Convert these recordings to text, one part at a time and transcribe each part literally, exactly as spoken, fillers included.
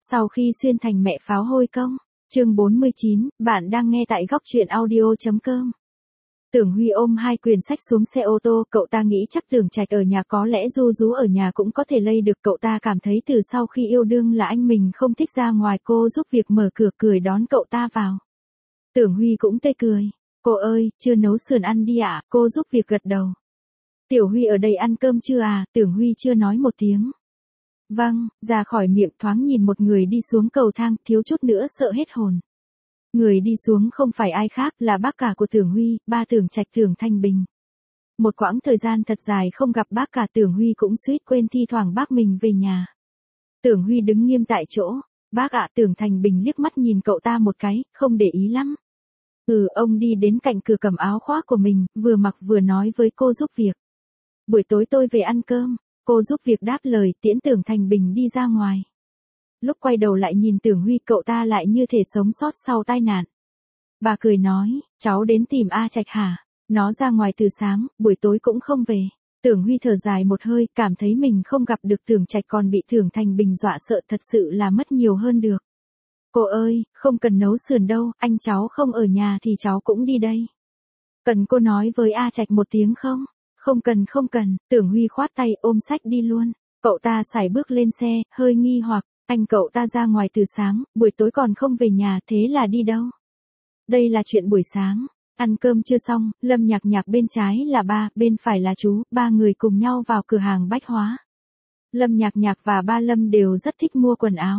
Sau khi xuyên thành mẹ pháo hôi công. Chương bốn mươi chín, bạn đang nghe tại góc truyện audio chấm com. Tưởng Huy ôm hai quyển sách xuống xe ô tô, cậu ta nghĩ chắc Tưởng Trạch ở nhà, có lẽ Du Du ở nhà cũng có thể lây được. Cậu ta cảm thấy từ sau khi yêu đương là anh mình không thích ra ngoài, cô giúp việc mở cửa cười đón cậu ta vào. Tưởng Huy cũng tê cười. Cô ơi, chưa nấu sườn ăn đi ạ, cô giúp việc gật đầu. Tiểu Huy ở đây ăn cơm chưa à, Tưởng Huy chưa nói một tiếng. Vâng, ra khỏi miệng thoáng nhìn một người đi xuống cầu thang, thiếu chút nữa sợ hết hồn. Người đi xuống không phải ai khác là bác cả của Tưởng Huy, ba Tưởng Trạch Tưởng Thanh Bình. Một quãng thời gian thật dài không gặp bác cả, Tưởng Huy cũng suýt quên thi thoảng bác mình về nhà. Tưởng Huy đứng nghiêm tại chỗ. Bác ạ, Tưởng Thanh Bình liếc mắt nhìn cậu ta một cái, không để ý lắm. Ừ, ông đi đến cạnh cửa cầm áo khoác của mình, vừa mặc vừa nói với cô giúp việc. Buổi tối tôi về ăn cơm. Cô giúp việc đáp lời, tiễn Tưởng Thanh Bình đi ra ngoài. Lúc quay đầu lại nhìn Tưởng Huy, cậu ta lại như thể sống sót sau tai nạn. Bà cười nói, cháu đến tìm A Trạch hả? Nó ra ngoài từ sáng, buổi tối cũng không về. Tưởng Huy thở dài một hơi, cảm thấy mình không gặp được Tưởng Trạch còn bị Tưởng Thanh Bình dọa sợ, thật sự là mất nhiều hơn được. Cô ơi, không cần nấu sườn đâu, anh cháu không ở nhà thì cháu cũng đi đây. Cần cô nói với A Trạch một tiếng không? Không cần không cần, Tưởng Huy khoát tay ôm sách đi luôn. Cậu ta sải bước lên xe, hơi nghi hoặc, anh cậu ta ra ngoài từ sáng, buổi tối còn không về nhà, thế là đi đâu? Đây là chuyện buổi sáng, ăn cơm chưa xong, Lâm Nhạc Nhạc bên trái là ba, bên phải là chú, ba người cùng nhau vào cửa hàng bách hóa. Lâm Nhạc Nhạc và ba Lâm đều rất thích mua quần áo.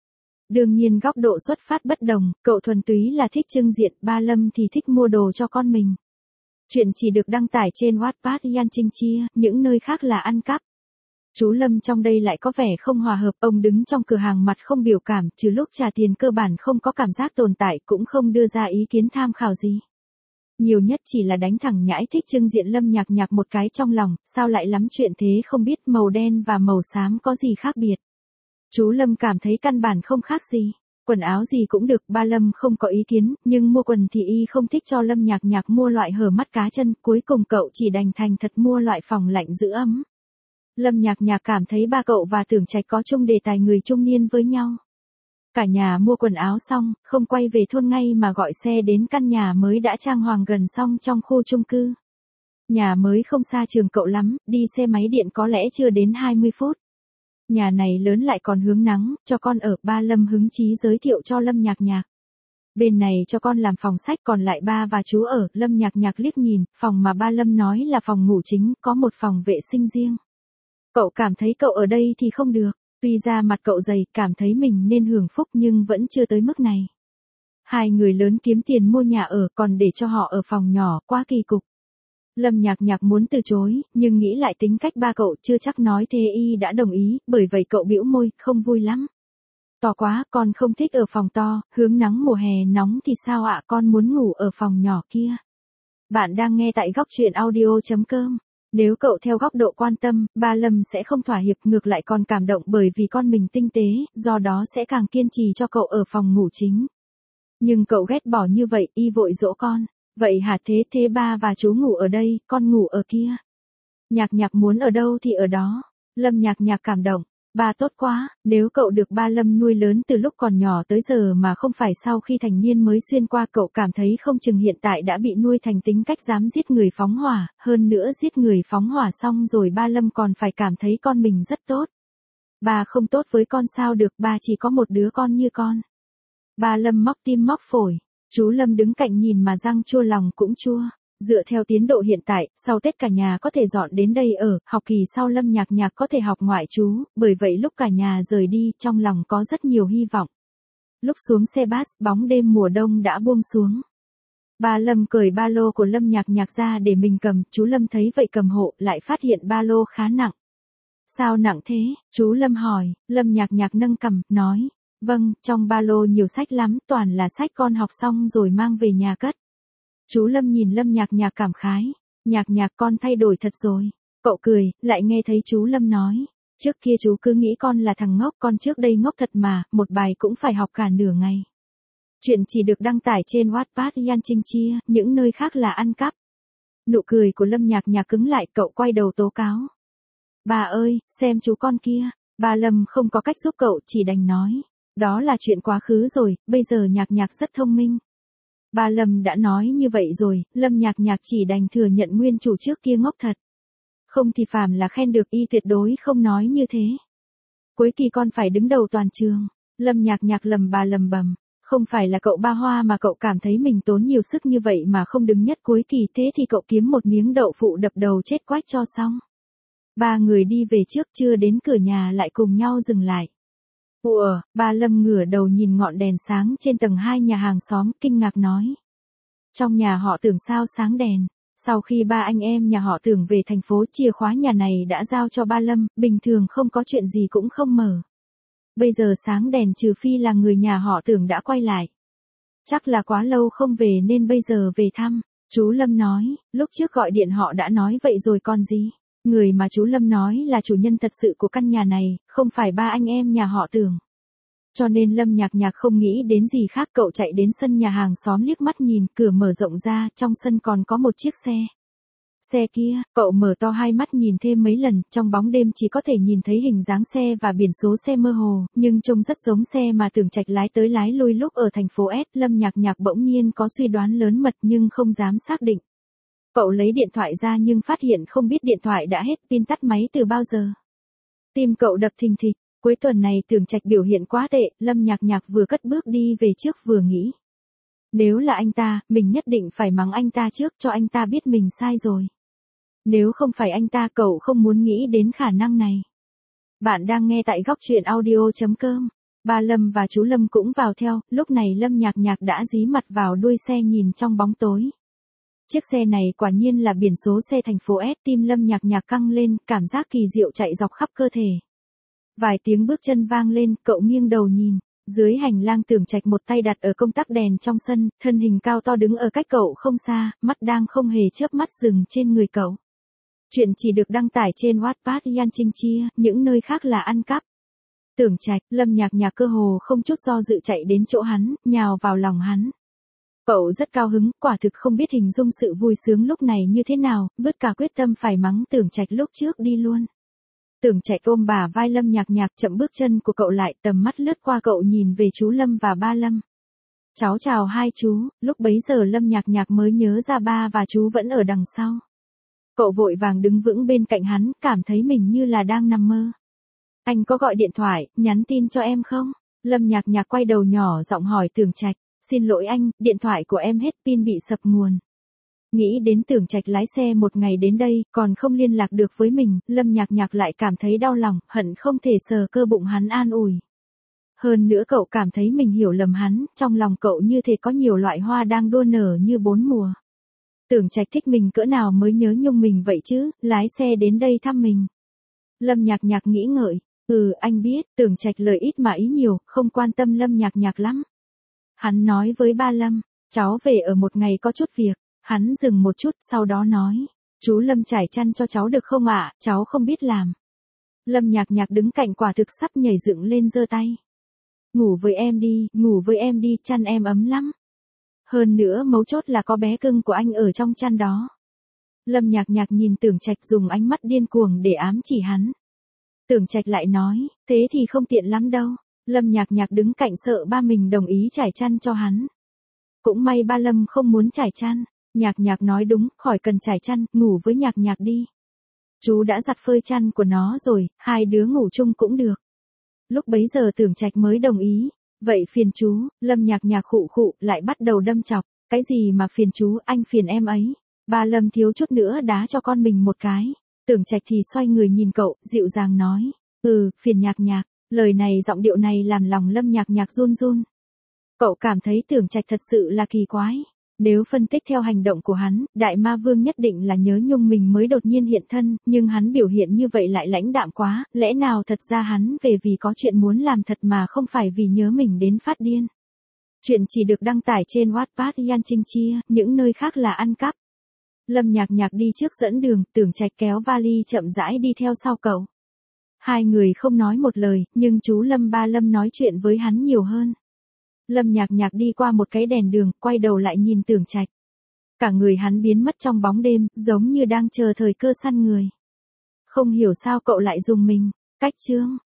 Đương nhiên góc độ xuất phát bất đồng, cậu thuần túy là thích trưng diện, ba Lâm thì thích mua đồ cho con mình. Chuyện chỉ được đăng tải trên Wattpad Yan Trinh Chia, những nơi khác là ăn cắp. Chú Lâm trong đây lại có vẻ không hòa hợp, ông đứng trong cửa hàng mặt không biểu cảm, trừ lúc trả tiền cơ bản không có cảm giác tồn tại, cũng không đưa ra ý kiến tham khảo gì. Nhiều nhất chỉ là đánh thẳng nhãi thích trưng diện Lâm Nhạc Nhạc một cái trong lòng, sao lại lắm chuyện thế không biết màu đen và màu xám có gì khác biệt. Chú Lâm cảm thấy căn bản không khác gì. Quần áo gì cũng được, ba Lâm không có ý kiến, nhưng mua quần thì y không thích cho Lâm Nhạc Nhạc mua loại hở mắt cá chân, cuối cùng cậu chỉ đành thành thật mua loại phòng lạnh giữ ấm. Lâm Nhạc Nhạc cảm thấy ba cậu và Tưởng Trạch có chung đề tài người trung niên với nhau. Cả nhà mua quần áo xong, không quay về thôn ngay mà gọi xe đến căn nhà mới đã trang hoàng gần xong trong khu chung cư. Nhà mới không xa trường cậu lắm, đi xe máy điện có lẽ chưa đến hai mươi phút. Nhà này lớn lại còn hướng nắng, cho con ở, ba Lâm hứng chí giới thiệu cho Lâm Nhạc Nhạc. Bên này cho con làm phòng sách, còn lại ba và chú ở. Lâm Nhạc Nhạc liếc nhìn, phòng mà ba Lâm nói là phòng ngủ chính, có một phòng vệ sinh riêng. Cậu cảm thấy cậu ở đây thì không được, tuy ra mặt cậu dày, cảm thấy mình nên hưởng phúc nhưng vẫn chưa tới mức này. Hai người lớn kiếm tiền mua nhà ở, còn để cho họ ở phòng nhỏ, quá kỳ cục. Lâm Nhạc Nhạc muốn từ chối, nhưng nghĩ lại tính cách ba cậu chưa chắc nói thế y đã đồng ý, bởi vậy cậu bĩu môi, không vui lắm. To quá, con không thích ở phòng to, hướng nắng mùa hè nóng thì sao ạ, con muốn ngủ ở phòng nhỏ kia. Bạn đang nghe tại góc truyện audio chấm com. Nếu cậu theo góc độ quan tâm, ba Lâm sẽ không thỏa hiệp, ngược lại còn cảm động bởi vì con mình tinh tế, do đó sẽ càng kiên trì cho cậu ở phòng ngủ chính. Nhưng cậu ghét bỏ như vậy, y vội dỗ con. Vậy hả, thế thế ba và chú ngủ ở đây, con ngủ ở kia. Nhạc Nhạc muốn ở đâu thì ở đó. Lâm Nhạc Nhạc cảm động. Ba tốt quá, nếu cậu được ba Lâm nuôi lớn từ lúc còn nhỏ tới giờ mà không phải sau khi thành niên mới xuyên qua, cậu cảm thấy không chừng hiện tại đã bị nuôi thành tính cách dám giết người phóng hỏa, hơn nữa giết người phóng hỏa xong rồi ba Lâm còn phải cảm thấy con mình rất tốt. Ba không tốt với con sao được, ba chỉ có một đứa con như con. Ba Lâm móc tim móc phổi. Chú Lâm đứng cạnh nhìn mà răng chua lòng cũng chua. Dựa theo tiến độ hiện tại, sau Tết cả nhà có thể dọn đến đây ở, học kỳ sau Lâm Nhạc Nhạc có thể học ngoại trú, bởi vậy lúc cả nhà rời đi, trong lòng có rất nhiều hy vọng. Lúc xuống xe bus, bóng đêm mùa đông đã buông xuống. Ba Lâm cởi ba lô của Lâm Nhạc Nhạc ra để mình cầm, chú Lâm thấy vậy cầm hộ, lại phát hiện ba lô khá nặng. Sao nặng thế? Chú Lâm hỏi. Lâm Nhạc Nhạc nâng cằm, nói. Vâng, trong ba lô nhiều sách lắm, toàn là sách con học xong rồi mang về nhà cất. Chú Lâm nhìn Lâm Nhạc Nhạc cảm khái. Nhạc Nhạc con thay đổi thật rồi. Cậu cười, lại nghe thấy chú Lâm nói. Trước kia chú cứ nghĩ con là thằng ngốc, con trước đây ngốc thật mà, một bài cũng phải học cả nửa ngày. Chuyện chỉ được đăng tải trên Wattpad Yan Trinh Chia, những nơi khác là ăn cắp. Nụ cười của Lâm Nhạc Nhạc cứng lại, cậu quay đầu tố cáo. Bà ơi, xem chú con kia. Bà Lâm không có cách giúp cậu, chỉ đành nói. Đó là chuyện quá khứ rồi, bây giờ Nhạc Nhạc rất thông minh. Ba Lâm đã nói như vậy rồi, Lâm Nhạc Nhạc chỉ đành thừa nhận nguyên chủ trước kia ngốc thật. Không thì phàm là khen được y tuyệt đối không nói như thế. Cuối kỳ con phải đứng đầu toàn trường. Lâm Nhạc Nhạc lầm bà lầm bầm. Không phải là cậu Ba Hoa mà cậu cảm thấy mình tốn nhiều sức như vậy mà không đứng nhất cuối kỳ, thế thì cậu kiếm một miếng đậu phụ đập đầu chết quách cho xong. Ba người đi về trước, chưa đến cửa nhà lại cùng nhau dừng lại. Ủa, ba Lâm ngửa đầu nhìn ngọn đèn sáng trên tầng hai nhà hàng xóm, kinh ngạc nói. Trong nhà họ Tưởng sao sáng đèn? Sau khi ba anh em nhà họ Tưởng về thành phố, chìa khóa nhà này đã giao cho ba Lâm, bình thường không có chuyện gì cũng không mở. Bây giờ sáng đèn, trừ phi là người nhà họ Tưởng đã quay lại. Chắc là quá lâu không về nên bây giờ về thăm. Chú Lâm nói, lúc trước gọi điện họ đã nói vậy rồi còn gì. Người mà chú Lâm nói là chủ nhân thật sự của căn nhà này, không phải ba anh em nhà họ Tưởng. Cho nên Lâm Nhạc Nhạc không nghĩ đến gì khác, cậu chạy đến sân nhà hàng xóm liếc mắt nhìn, cửa mở rộng ra, trong sân còn có một chiếc xe. Xe kia, cậu mở to hai mắt nhìn thêm mấy lần, trong bóng đêm chỉ có thể nhìn thấy hình dáng xe và biển số xe mơ hồ, nhưng trông rất giống xe mà Tưởng Trạch lái tới lái lui lúc ở thành phố S. Lâm Nhạc Nhạc bỗng nhiên có suy đoán lớn mật nhưng không dám xác định. Cậu lấy điện thoại ra nhưng phát hiện không biết điện thoại đã hết pin, tắt máy từ bao giờ. Tim cậu đập thình thịch. Cuối tuần này Tưởng Trạch biểu hiện quá tệ, Lâm Nhạc Nhạc vừa cất bước đi về trước vừa nghĩ. Nếu là anh ta, mình nhất định phải mắng anh ta trước cho anh ta biết mình sai rồi. Nếu không phải anh ta, cậu không muốn nghĩ đến khả năng này. Bạn đang nghe tại góc truyện audio chấm com. Ba Lâm và chú Lâm cũng vào theo, lúc này Lâm Nhạc Nhạc đã dí mặt vào đuôi xe nhìn trong bóng tối. Chiếc xe này quả nhiên là biển số xe thành phố S, tim Lâm Nhạc Nhạc căng lên, cảm giác kỳ diệu chạy dọc khắp cơ thể. Vài tiếng bước chân vang lên, cậu nghiêng đầu nhìn, dưới hành lang Tưởng Trạch một tay đặt ở công tắc đèn trong sân, thân hình cao to đứng ở cách cậu không xa, mắt đang không hề chớp mắt dừng trên người cậu. Chuyện chỉ được đăng tải trên Wattpad Yan Trinh Chia, những nơi khác là ăn cắp. Tưởng Trạch, Lâm Nhạc Nhạc cơ hồ không chút do dự chạy đến chỗ hắn, nhào vào lòng hắn. Cậu rất cao hứng, quả thực không biết hình dung sự vui sướng lúc này như thế nào, vứt cả quyết tâm phải mắng Tưởng Trạch lúc trước đi luôn. Tưởng Trạch ôm bả vai Lâm Nhạc Nhạc, chậm bước chân của cậu lại, tầm mắt lướt qua cậu nhìn về chú Lâm và ba Lâm. Cháu chào hai chú, lúc bấy giờ Lâm Nhạc Nhạc mới nhớ ra ba và chú vẫn ở đằng sau. Cậu vội vàng đứng vững bên cạnh hắn, cảm thấy mình như là đang nằm mơ. Anh có gọi điện thoại, nhắn tin cho em không? Lâm Nhạc Nhạc quay đầu nhỏ giọng hỏi Tưởng Trạch. Xin lỗi anh, điện thoại của em hết pin, bị sập nguồn. Nghĩ đến Tưởng Trạch lái xe một ngày đến đây, còn không liên lạc được với mình, Lâm Nhạc Nhạc lại cảm thấy đau lòng, hận không thể sờ cơ bụng hắn an ủi. Hơn nữa cậu cảm thấy mình hiểu lầm hắn, trong lòng cậu như thể có nhiều loại hoa đang đua nở như bốn mùa. Tưởng Trạch thích mình cỡ nào mới nhớ nhung mình vậy chứ, lái xe đến đây thăm mình. Lâm Nhạc Nhạc nghĩ ngợi, ừ anh biết, Tưởng Trạch lời ít mà ý nhiều, không quan tâm Lâm Nhạc Nhạc lắm. Hắn nói với ba Lâm, cháu về ở một ngày có chút việc. Hắn dừng một chút, sau đó nói, chú Lâm trải chăn cho cháu được không ạ, cháu không biết làm. Lâm Nhạc Nhạc đứng cạnh quả thực sắp nhảy dựng lên giơ tay. Ngủ với em đi, ngủ với em đi, chăn em ấm lắm. Hơn nữa mấu chốt là có bé cưng của anh ở trong chăn đó. Lâm Nhạc Nhạc nhìn Tưởng Trạch dùng ánh mắt điên cuồng để ám chỉ hắn. Tưởng Trạch lại nói, thế thì không tiện lắm đâu. Lâm Nhạc Nhạc đứng cạnh sợ ba mình đồng ý trải chăn cho hắn. Cũng may ba Lâm không muốn trải chăn. Nhạc Nhạc nói đúng, khỏi cần trải chăn, ngủ với Nhạc Nhạc đi. Chú đã giặt phơi chăn của nó rồi, hai đứa ngủ chung cũng được. Lúc bấy giờ Tưởng Trạch mới đồng ý. Vậy phiền chú, Lâm Nhạc Nhạc khụ khụ, lại bắt đầu đâm chọc. Cái gì mà phiền chú, anh phiền em ấy. Ba Lâm thiếu chút nữa đá cho con mình một cái. Tưởng Trạch thì xoay người nhìn cậu, dịu dàng nói. Ừ, phiền Nhạc Nhạc. Lời này giọng điệu này làm lòng Lâm Nhạc Nhạc run run. Cậu cảm thấy Tưởng Trạch thật sự là kỳ quái. Nếu phân tích theo hành động của hắn, Đại Ma Vương nhất định là nhớ nhung mình mới đột nhiên hiện thân, nhưng hắn biểu hiện như vậy lại lãnh đạm quá, lẽ nào thật ra hắn về vì có chuyện muốn làm thật mà không phải vì nhớ mình đến phát điên. Chuyện chỉ được đăng tải trên Wattpad Yan Trinh Chia, những nơi khác là ăn cắp. Lâm Nhạc Nhạc đi trước dẫn đường, Tưởng Trạch kéo vali chậm rãi đi theo sau cậu. Hai người không nói một lời, nhưng chú Lâm ba Lâm nói chuyện với hắn nhiều hơn. Lâm Nhạc Nhạc đi qua một cái đèn đường, quay đầu lại nhìn Tưởng Trạch. Cả người hắn biến mất trong bóng đêm, giống như đang chờ thời cơ săn người. Không hiểu sao cậu lại dùng mình. Cách chương.